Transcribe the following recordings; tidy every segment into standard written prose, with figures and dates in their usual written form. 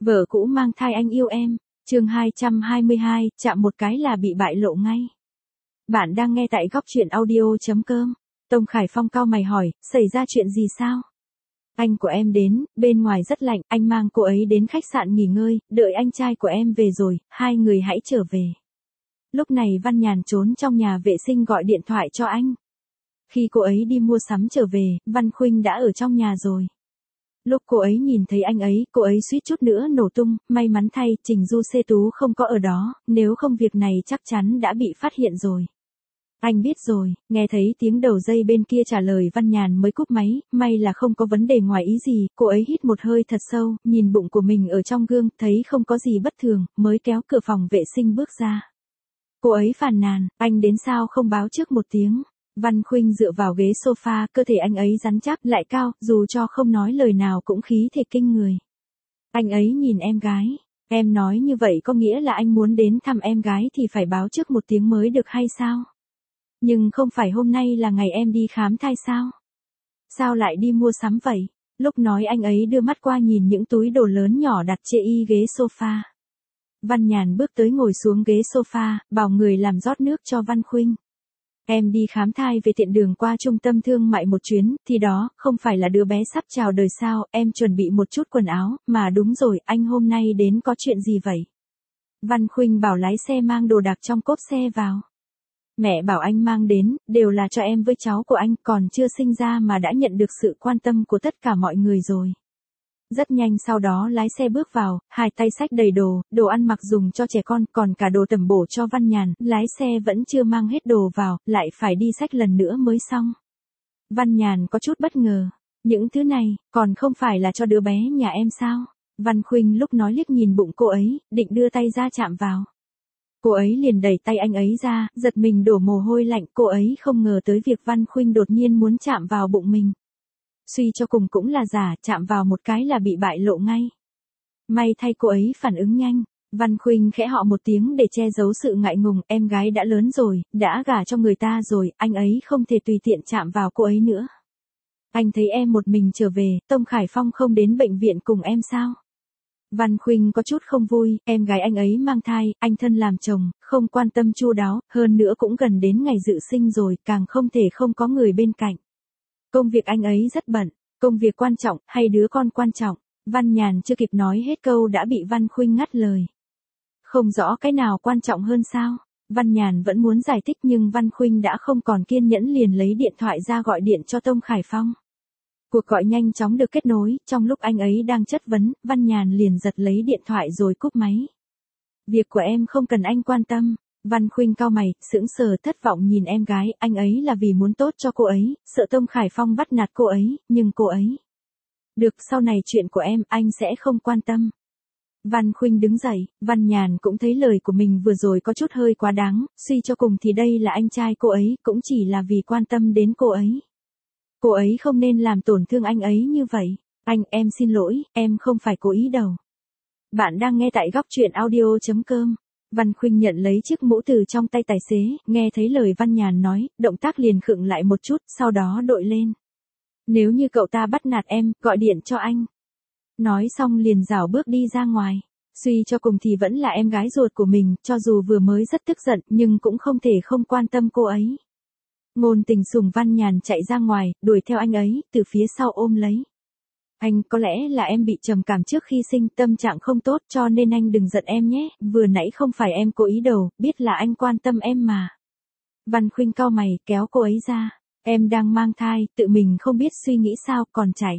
Vợ cũ mang thai anh yêu em. Chương 222, chạm một cái là bị bại lộ ngay. Bạn đang nghe tại góc truyện audio.com. Tông Khải Phong cau mày hỏi, xảy ra chuyện gì sao? Anh của em đến, bên ngoài rất lạnh, anh mang cô ấy đến khách sạn nghỉ ngơi, đợi anh trai của em về rồi, hai người hãy trở về. Lúc này Văn Nhàn trốn trong nhà vệ sinh gọi điện thoại cho anh. Khi cô ấy đi mua sắm trở về, Văn Khuynh đã ở trong nhà rồi. Lúc cô ấy nhìn thấy anh ấy, cô ấy suýt chút nữa nổ tung, may mắn thay, Trình Du Xê Tú không có ở đó, nếu không việc này chắc chắn đã bị phát hiện rồi. Anh biết rồi, nghe thấy tiếng đầu dây bên kia trả lời Văn Nhàn mới cúp máy, may là không có vấn đề ngoài ý gì, cô ấy hít một hơi thật sâu, nhìn bụng của mình ở trong gương, thấy không có gì bất thường, mới kéo cửa phòng vệ sinh bước ra. Cô ấy phàn nàn, anh đến sao không báo trước một tiếng. Văn Khuynh dựa vào ghế sofa, cơ thể anh ấy rắn chắc, lại cao, dù cho không nói lời nào cũng khí thể kinh người. Anh ấy nhìn em gái, em nói như vậy có nghĩa là anh muốn đến thăm em gái thì phải báo trước một tiếng mới được hay sao? Nhưng không phải hôm nay là ngày em đi khám thai sao? Sao lại đi mua sắm vậy? Lúc nói anh ấy đưa mắt qua nhìn những túi đồ lớn nhỏ đặt chê y ghế sofa. Văn Nhàn bước tới ngồi xuống ghế sofa, bảo người làm rót nước cho Văn Khuynh. Em đi khám thai về tiện đường qua trung tâm thương mại một chuyến, thì đó, không phải là đứa bé sắp chào đời sao, em chuẩn bị một chút quần áo, mà đúng rồi, anh hôm nay đến có chuyện gì vậy? Văn Khuynh bảo lái xe mang đồ đạc trong cốp xe vào. Mẹ bảo anh mang đến, đều là cho em với cháu của anh, còn chưa sinh ra mà đã nhận được sự quan tâm của tất cả mọi người rồi. Rất nhanh sau đó lái xe bước vào, hai tay xách đầy đồ ăn mặc dùng cho trẻ con, còn cả đồ tẩm bổ cho Văn Nhàn, lái xe vẫn chưa mang hết đồ vào, lại phải đi xách lần nữa mới xong. Văn Nhàn có chút bất ngờ, những thứ này, còn không phải là cho đứa bé nhà em sao? Văn Khuynh lúc nói liếc nhìn bụng cô ấy, định đưa tay ra chạm vào. Cô ấy liền đẩy tay anh ấy ra, giật mình đổ mồ hôi lạnh, cô ấy không ngờ tới việc Văn Khuynh đột nhiên muốn chạm vào bụng mình. Suy cho cùng cũng là giả, chạm vào một cái là bị bại lộ ngay. May thay cô ấy phản ứng nhanh, Văn Khuynh khẽ họ một tiếng để che giấu sự ngại ngùng, em gái đã lớn rồi, đã gả cho người ta rồi, anh ấy không thể tùy tiện chạm vào cô ấy nữa. Anh thấy em một mình trở về, Tông Khải Phong không đến bệnh viện cùng em sao? Văn Khuynh có chút không vui, em gái anh ấy mang thai, anh thân làm chồng, không quan tâm chu đáo, hơn nữa cũng gần đến ngày dự sinh rồi, càng không thể không có người bên cạnh. Công việc anh ấy rất bận, công việc quan trọng, hay đứa con quan trọng? Văn Nhàn chưa kịp nói hết câu đã bị Văn Khuynh ngắt lời. Không rõ cái nào quan trọng hơn sao? Văn Nhàn vẫn muốn giải thích nhưng Văn Khuynh đã không còn kiên nhẫn liền lấy điện thoại ra gọi điện cho Tông Khải Phong. Cuộc gọi nhanh chóng được kết nối, trong lúc anh ấy đang chất vấn, Văn Nhàn liền giật lấy điện thoại rồi cúp máy. Việc của em không cần anh quan tâm. Văn Khuynh cau mày, sững sờ thất vọng nhìn em gái, anh ấy là vì muốn tốt cho cô ấy, sợ Tông Khải Phong bắt nạt cô ấy, nhưng cô ấy. Được, sau này chuyện của em, anh sẽ không quan tâm. Văn Khuynh đứng dậy, Văn Nhàn cũng thấy lời của mình vừa rồi có chút hơi quá đáng, suy cho cùng thì đây là anh trai cô ấy, cũng chỉ là vì quan tâm đến cô ấy. Cô ấy không nên làm tổn thương anh ấy như vậy. Anh, em xin lỗi, em không phải cố ý đâu. Bạn đang nghe tại góc truyện audio.com. Văn Khuynh nhận lấy chiếc mũ từ trong tay tài xế, nghe thấy lời Văn Nhàn nói, động tác liền khựng lại một chút, sau đó đội lên. Nếu như cậu ta bắt nạt em, gọi điện cho anh. Nói xong liền rảo bước đi ra ngoài. Suy cho cùng thì vẫn là em gái ruột của mình, cho dù vừa mới rất tức giận, nhưng cũng không thể không quan tâm cô ấy. Ngôn Tình Sùng Văn Nhàn chạy ra ngoài, đuổi theo anh ấy, từ phía sau ôm lấy. Anh, có lẽ là em bị trầm cảm trước khi sinh, tâm trạng không tốt cho nên anh đừng giận em nhé, vừa nãy không phải em cố ý đâu, biết là anh quan tâm em mà. Văn Khuynh cau mày, kéo cô ấy ra. Em đang mang thai, tự mình không biết suy nghĩ sao, còn chạy.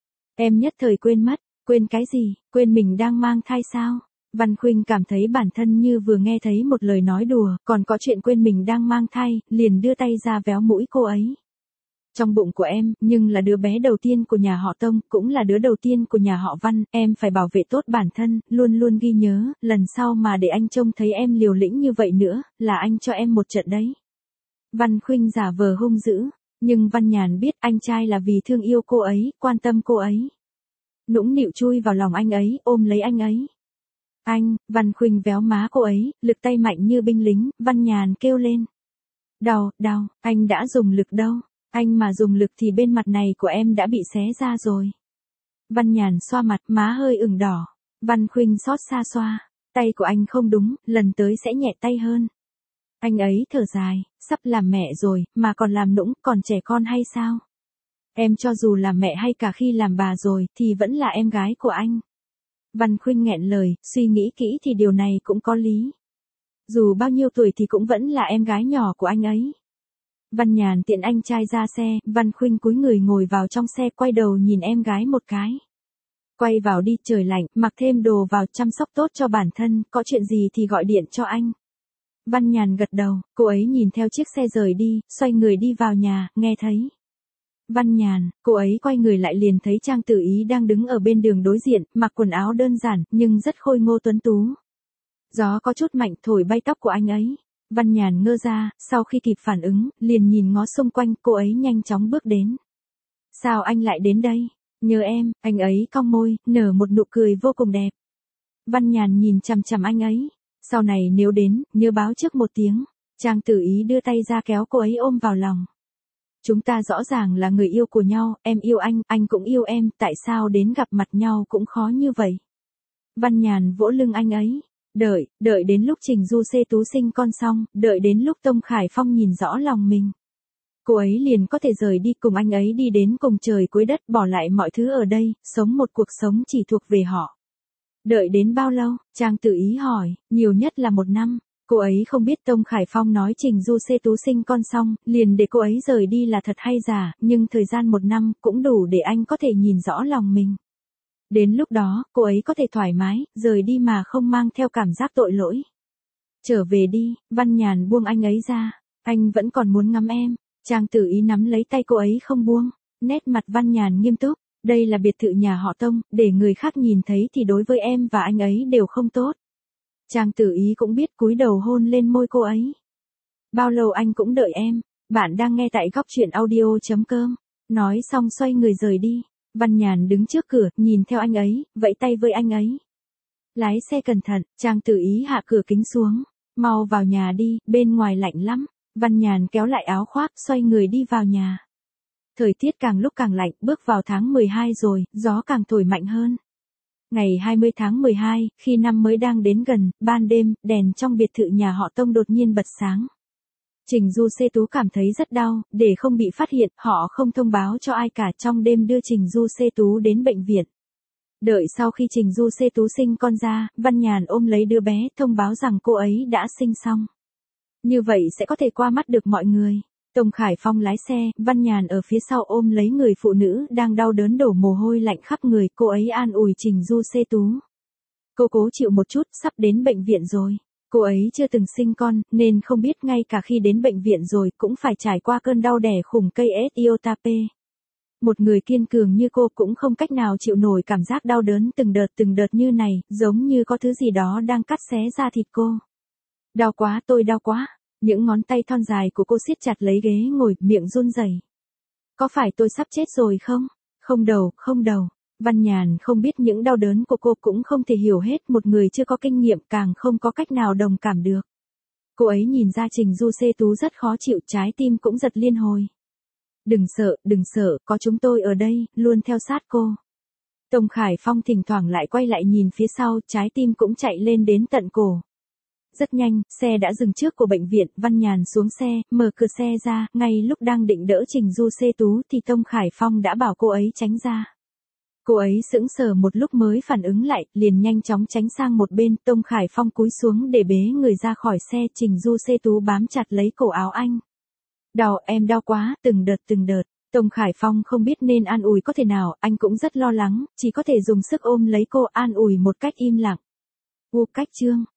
Em nhất thời quên mất, quên cái gì, quên mình đang mang thai sao? Văn Khuynh cảm thấy bản thân như vừa nghe thấy một lời nói đùa, còn có chuyện quên mình đang mang thai, liền đưa tay ra véo mũi cô ấy. Trong bụng của em, nhưng là đứa bé đầu tiên của nhà họ Tông, cũng là đứa đầu tiên của nhà họ Văn, em phải bảo vệ tốt bản thân, luôn luôn ghi nhớ, lần sau mà để anh trông thấy em liều lĩnh như vậy nữa, là anh cho em một trận đấy. Văn Khuynh giả vờ hung dữ, nhưng Văn Nhàn biết anh trai là vì thương yêu cô ấy, quan tâm cô ấy. Nũng nịu chui vào lòng anh ấy, ôm lấy anh ấy. Anh, Văn Khuynh véo má cô ấy, lực tay mạnh như binh lính, Văn Nhàn kêu lên. Đau, anh đã dùng lực đâu, anh mà dùng lực thì bên mặt này của em đã bị xé ra rồi. Văn Nhàn xoa mặt, má hơi ửng đỏ. Văn Khuynh xót xa xoa. Tay của anh không đúng, lần tới sẽ nhẹ tay hơn. Anh ấy thở dài, sắp làm mẹ rồi, mà còn làm nũng, còn trẻ con hay sao? Em cho dù là mẹ hay cả khi làm bà rồi, thì vẫn là em gái của anh. Văn Khuynh nghẹn lời, suy nghĩ kỹ thì điều này cũng có lý. Dù bao nhiêu tuổi thì cũng vẫn là em gái nhỏ của anh ấy. Văn Nhàn tiện anh trai ra xe, Văn Khuynh cúi người ngồi vào trong xe, quay đầu nhìn em gái một cái. Quay vào đi, trời lạnh, mặc thêm đồ vào, chăm sóc tốt cho bản thân, có chuyện gì thì gọi điện cho anh. Văn Nhàn gật đầu, cô ấy nhìn theo chiếc xe rời đi, xoay người đi vào nhà, nghe thấy. Văn Nhàn, cô ấy quay người lại liền thấy Trang Tử Ý đang đứng ở bên đường đối diện, mặc quần áo đơn giản, nhưng rất khôi ngô tuấn tú. Gió có chút mạnh thổi bay tóc của anh ấy. Văn Nhàn ngơ ra, sau khi kịp phản ứng, liền nhìn ngó xung quanh, cô ấy nhanh chóng bước đến. Sao anh lại đến đây? Nhớ em, anh ấy cong môi, nở một nụ cười vô cùng đẹp. Văn Nhàn nhìn chằm chằm anh ấy. Sau này nếu đến, nhớ báo trước một tiếng. Trang Tử Ý đưa tay ra kéo cô ấy ôm vào lòng. Chúng ta rõ ràng là người yêu của nhau, em yêu anh cũng yêu em, tại sao đến gặp mặt nhau cũng khó như vậy? Văn Nhàn vỗ lưng anh ấy. Đợi đến lúc Trình Du Xê Tú sinh con xong, đợi đến lúc Tông Khải Phong nhìn rõ lòng mình. Cô ấy liền có thể rời đi cùng anh ấy đi đến cùng trời cuối đất, bỏ lại mọi thứ ở đây, sống một cuộc sống chỉ thuộc về họ. Đợi đến bao lâu? Trang Tử Ý hỏi, nhiều nhất là 1 năm. Cô ấy không biết Tông Khải Phong nói Trình Du Xê Tú sinh con xong, liền để cô ấy rời đi là thật hay giả, nhưng thời gian 1 năm cũng đủ để anh có thể nhìn rõ lòng mình. Đến lúc đó, cô ấy có thể thoải mái, rời đi mà không mang theo cảm giác tội lỗi. Trở về đi, Văn Nhàn buông anh ấy ra. Anh vẫn còn muốn ngắm em. Trang Tử Ý nắm lấy tay cô ấy không buông. Nét mặt Văn Nhàn nghiêm túc. Đây là biệt thự nhà họ Tông, để người khác nhìn thấy thì đối với em và anh ấy đều không tốt. Trang Tử Ý cũng biết, cúi đầu hôn lên môi cô ấy. Bao lâu anh cũng đợi em. Bạn đang nghe tại góc truyện audio.com. Nói xong xoay người rời đi. Văn Nhàn đứng trước cửa, nhìn theo anh ấy, vẫy tay với anh ấy. Lái xe cẩn thận, Trang Tử Ý hạ cửa kính xuống. Mau vào nhà đi, bên ngoài lạnh lắm. Văn Nhàn kéo lại áo khoác, xoay người đi vào nhà. Thời tiết càng lúc càng lạnh, bước vào tháng 12 rồi, gió càng thổi mạnh hơn. Ngày 20 tháng 12, khi năm mới đang đến gần, ban đêm, đèn trong biệt thự nhà họ Tông đột nhiên bật sáng. Trình Du Xê Tú cảm thấy rất đau, để không bị phát hiện, họ không thông báo cho ai cả, trong đêm đưa Trình Du Xê Tú đến bệnh viện. Đợi sau khi Trình Du Xê Tú sinh con ra, Văn Nhàn ôm lấy đứa bé, thông báo rằng cô ấy đã sinh xong. Như vậy sẽ có thể qua mắt được mọi người. Tông Khải Phong lái xe, Văn Nhàn ở phía sau ôm lấy người phụ nữ đang đau đớn đổ mồ hôi lạnh khắp người, cô ấy an ủi Trình Du Xê Tú. Cô cố chịu một chút, sắp đến bệnh viện rồi. Cô ấy chưa từng sinh con, nên không biết ngay cả khi đến bệnh viện rồi cũng phải trải qua cơn đau đẻ khủng cây Etiotape. Một người kiên cường như cô cũng không cách nào chịu nổi cảm giác đau đớn từng đợt như này, giống như có thứ gì đó đang cắt xé da thịt cô. Đau quá, tôi đau quá. Những ngón tay thon dài của cô siết chặt lấy ghế ngồi, miệng run rẩy. Có phải tôi sắp chết rồi không? Không đầu. Văn Nhàn không biết những đau đớn của cô, cũng không thể hiểu hết, một người chưa có kinh nghiệm càng không có cách nào đồng cảm được. Cô ấy nhìn ra Trình Du Xê Tú rất khó chịu, trái tim cũng giật liên hồi. Đừng sợ, có chúng tôi ở đây, luôn theo sát cô. Tông Khải Phong thỉnh thoảng lại quay lại nhìn phía sau, trái tim cũng chạy lên đến tận cổ. Rất nhanh, xe đã dừng trước của bệnh viện, Văn Nhàn xuống xe, mở cửa xe ra, ngay lúc đang định đỡ Trình Du Xê Tú thì Tông Khải Phong đã bảo cô ấy tránh ra. Cô ấy sững sờ một lúc mới phản ứng lại, liền nhanh chóng tránh sang một bên, Tông Khải Phong cúi xuống để bế người ra khỏi xe, Trình Du Xê Tú bám chặt lấy cổ áo anh. Đau, em đau quá, từng đợt. Tông Khải Phong không biết nên an ủi có thể nào, anh cũng rất lo lắng, chỉ có thể dùng sức ôm lấy cô an ủi một cách im lặng. Cách chương